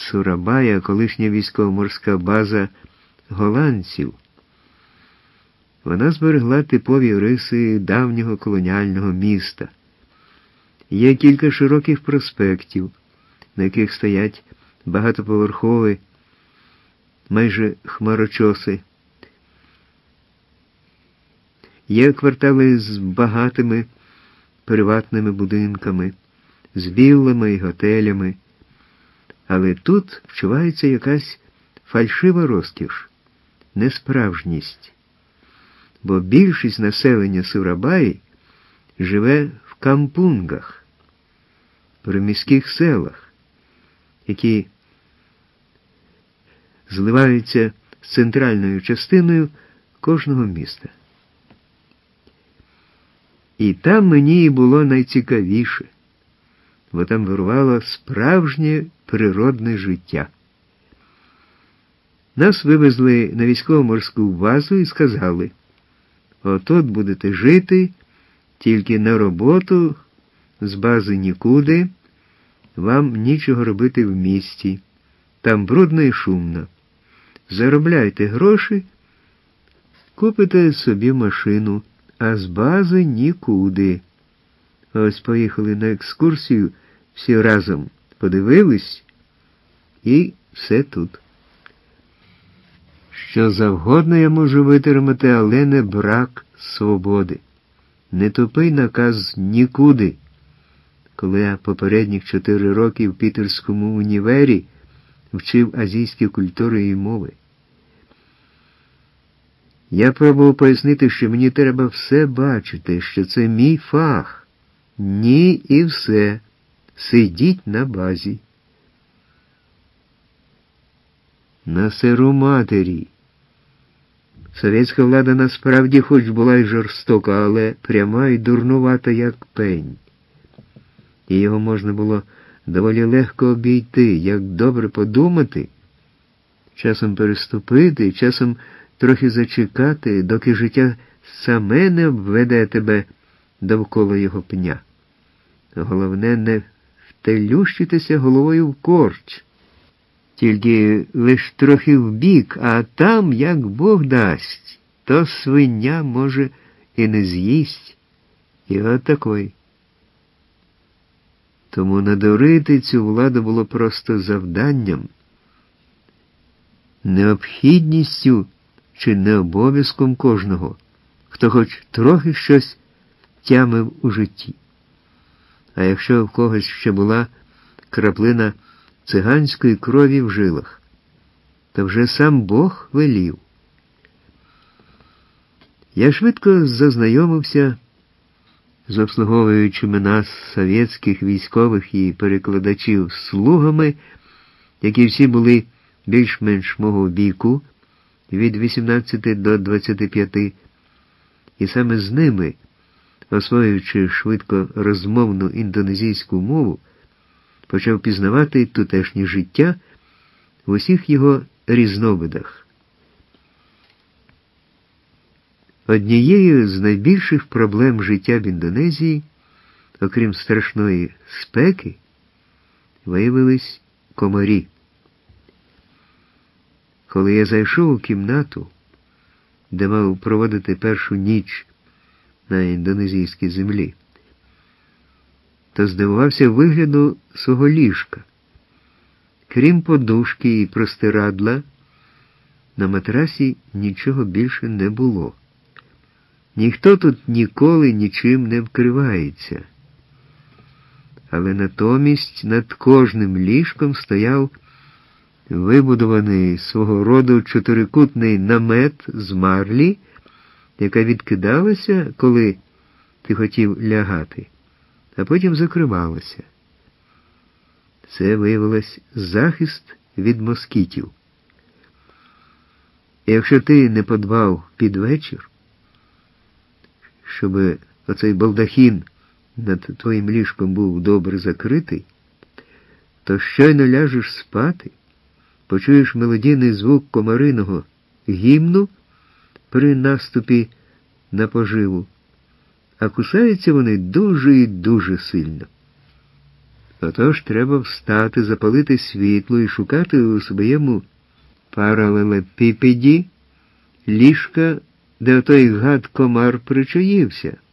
Сурабая, колишня військово-морська база голландців. Вона зберегла типові риси давнього колоніального міста. Є кілька широких проспектів, на яких стоять багатоповерхові, майже хмарочоси. Є квартали з багатими приватними будинками, з віллами і готелями. Але тут вчувається якась фальшива розкіш, несправжність. Бо більшість населення Сурабаї живе в кампунгах, приміських селах, які зливаються з центральною частиною кожного міста. І там мені і було найцікавіше, бо там вирувало справжнє природне життя. Нас вивезли на військово-морську базу і сказали: отут будете жити, тільки на роботу, з бази нікуди, вам нічого робити в місті, там брудно і шумно. Заробляйте гроші, купите собі машину, а з бази нікуди. Ось поїхали на екскурсію, всі разом подивились, і все тут. Що завгодно я можу витримати, але не брак свободи. Не тупий наказ нікуди. Коли я попередніх 4 роки в Пітерському універі вчив азійські культури і мови. Я пробував пояснити, що мені треба все бачити, що це мій фах. Ні і все. Сидіть на базі. На сиру матері. Совєтська влада насправді хоч була й жорстока, але пряма і дурнувата, як пень. І його можна було доволі легко обійти, як добре подумати, часом переступити, часом трохи зачекати, доки життя саме не обведе тебе довкола його пня. Головне, не втелющитися головою в корч. Тільки лиш трохи вбік, а там, як Бог дасть, то свиня, може, і не з'їсть. І отакой. Тому надурити цю владу було просто завданням, необхідністю чи не обов'язком кожного, хто хоч трохи щось тямив у житті. А якщо в когось ще була краплина циганської крові в жилах, то вже сам Бог велів. Я швидко зазнайомився з обслуговуючими нас совєтських військових і перекладачів слугами, які всі були більш-менш мого віку, від 18 до 25, і саме з ними, освоюючи швидко розмовну індонезійську мову, почав пізнавати тутешнє життя в усіх його різновидах. Однією з найбільших проблем життя в Індонезії, окрім страшної спеки, виявились комарі. Коли я зайшов у кімнату, де мав проводити першу ніч на індонезійській землі, то здивувався вигляду свого ліжка. Крім подушки і простирадла, на матрасі нічого більше не було. Ніхто тут ніколи нічим не вкривається. Але натомість над кожним ліжком стояв вибудований свого роду чотирикутний намет з марлі, яка відкидалася, коли ти хотів лягати, а потім закривалася. Це виявилось захист від москітів. І якщо ти не подбав під вечір, щоб оцей балдахін над твоїм ліжком був добре закритий, то щойно ляжеш спати, почуєш мелодійний звук комариного гімну при наступі на поживу, а кусаються вони дуже і дуже сильно. Отож треба встати, запалити світло і шукати у своєму паралелепіпеді ліжка, де той гад комар причаївся.